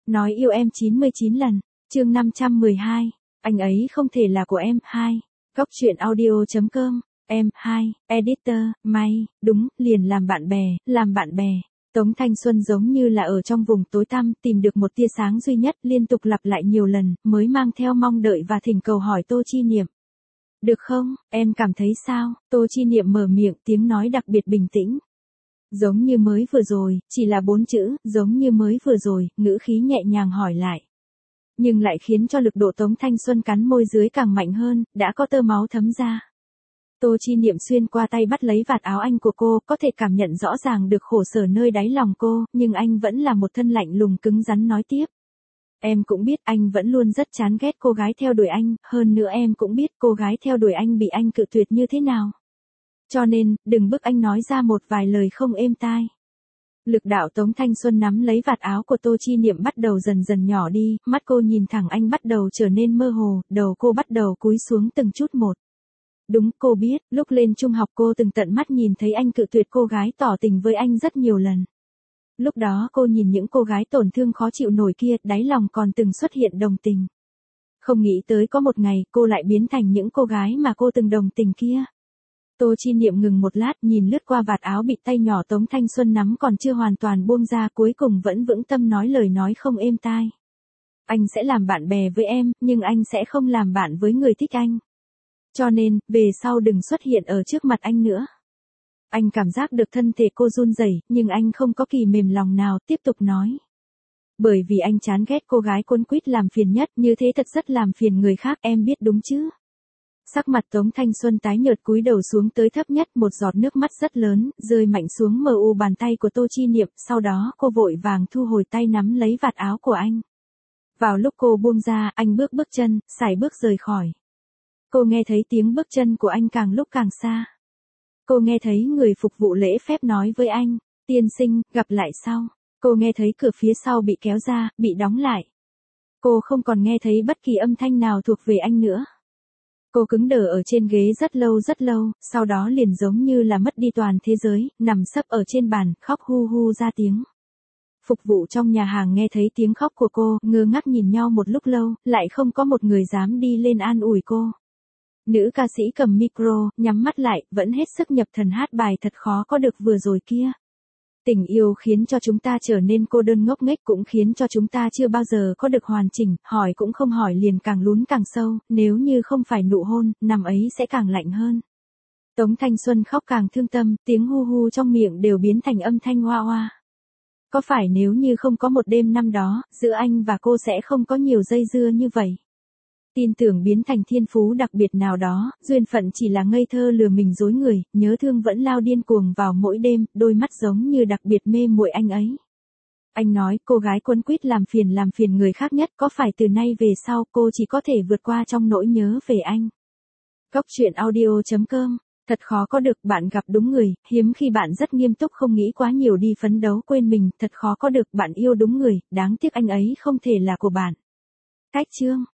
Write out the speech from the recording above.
Nói yêu em 99 lần. Chương 512. Anh ấy không thể là của em. 2. Góc truyện audio.com. Em. 2. Editor. May. Đúng, liền làm bạn bè, làm bạn bè. Tống Thanh Xuân giống như là ở trong vùng tối tăm, tìm được một tia sáng duy nhất, liên tục lặp lại nhiều lần, mới mang theo mong đợi và thỉnh cầu hỏi Tô Chi Niệm. Được không, em cảm thấy sao? Tô Chi Niệm mở miệng, tiếng nói đặc biệt bình tĩnh. Giống như mới vừa rồi, chỉ là 4 chữ, giống như mới vừa rồi, ngữ khí nhẹ nhàng hỏi lại. Nhưng lại khiến cho lực độ Tống Thanh Xuân cắn môi dưới càng mạnh hơn, đã có tơ máu thấm ra. Tô Chi Niệm xuyên qua tay bắt lấy vạt áo anh của cô, có thể cảm nhận rõ ràng được khổ sở nơi đáy lòng cô, nhưng anh vẫn là một thân lạnh lùng cứng rắn nói tiếp. Em cũng biết anh vẫn luôn rất chán ghét cô gái theo đuổi anh, hơn nữa em cũng biết cô gái theo đuổi anh bị anh cự tuyệt như thế nào. Cho nên, đừng bức anh nói ra một vài lời không êm tai. Lực đạo Tống Thanh Xuân nắm lấy vạt áo của Tô Chi Niệm bắt đầu dần dần nhỏ đi, mắt cô nhìn thẳng anh bắt đầu trở nên mơ hồ, đầu cô bắt đầu cúi xuống từng chút một. Đúng, cô biết, lúc lên trung học cô từng tận mắt nhìn thấy anh cự tuyệt cô gái tỏ tình với anh rất nhiều lần. Lúc đó cô nhìn những cô gái tổn thương khó chịu nổi kia, đáy lòng còn từng xuất hiện đồng tình. Không nghĩ tới có một ngày cô lại biến thành những cô gái mà cô từng đồng tình kia. Tô Chi Niệm ngừng một lát, nhìn lướt qua vạt áo bị tay nhỏ Tống Thanh Xuân nắm còn chưa hoàn toàn buông ra, cuối cùng vẫn vững tâm nói lời nói không êm tai. Anh sẽ làm bạn bè với em, nhưng anh sẽ không làm bạn với người thích anh. Cho nên, về sau đừng xuất hiện ở trước mặt anh nữa. Anh cảm giác được thân thể cô run rẩy, nhưng anh không có kỳ mềm lòng nào, tiếp tục nói. Bởi vì anh chán ghét cô gái quấn quýt làm phiền nhất, như thế thật rất làm phiền người khác, em biết đúng chứ? Sắc mặt Tống Thanh Xuân tái nhợt cúi đầu xuống tới thấp nhất, một giọt nước mắt rất lớn, rơi mạnh xuống mờ u bàn tay của Tô Chi Niệm, sau đó cô vội vàng thu hồi tay nắm lấy vạt áo của anh. Vào lúc cô buông ra, anh bước chân, sải bước rời khỏi. Cô nghe thấy tiếng bước chân của anh càng lúc càng xa. Cô nghe thấy người phục vụ lễ phép nói với anh, tiên sinh, gặp lại sau. Cô nghe thấy cửa phía sau bị kéo ra, bị đóng lại. Cô không còn nghe thấy bất kỳ âm thanh nào thuộc về anh nữa. Cô cứng đờ ở trên ghế rất lâu, sau đó liền giống như là mất đi toàn thế giới, nằm sấp ở trên bàn, khóc hu hu ra tiếng. Phục vụ trong nhà hàng nghe thấy tiếng khóc của cô, ngơ ngác nhìn nhau một lúc lâu, lại không có một người dám đi lên an ủi cô. Nữ ca sĩ cầm micro, nhắm mắt lại, vẫn hết sức nhập thần hát bài thật khó có được vừa rồi kia. Tình yêu khiến cho chúng ta trở nên cô đơn ngốc nghếch, cũng khiến cho chúng ta chưa bao giờ có được hoàn chỉnh, hỏi cũng không hỏi liền càng lún càng sâu, nếu như không phải nụ hôn, nằm ấy sẽ càng lạnh hơn. Tống Thanh Xuân khóc càng thương tâm, tiếng hu hu trong miệng đều biến thành âm thanh hoa hoa. Có phải nếu như không có một đêm năm đó, giữa anh và cô sẽ không có nhiều dây dưa như vậy? Tin tưởng biến thành thiên phú đặc biệt nào đó, duyên phận chỉ là ngây thơ lừa mình dối người, nhớ thương vẫn lao điên cuồng vào mỗi đêm, đôi mắt giống như đặc biệt mê muội anh ấy. Anh nói, cô gái quấn quýt làm phiền người khác nhất, có phải từ nay về sau cô chỉ có thể vượt qua trong nỗi nhớ về anh. Góc truyện audio.com. Thật khó có được, bạn gặp đúng người, hiếm khi bạn rất nghiêm túc không nghĩ quá nhiều đi phấn đấu quên mình, thật khó có được, bạn yêu đúng người, đáng tiếc anh ấy không thể là của bạn. Cách chương.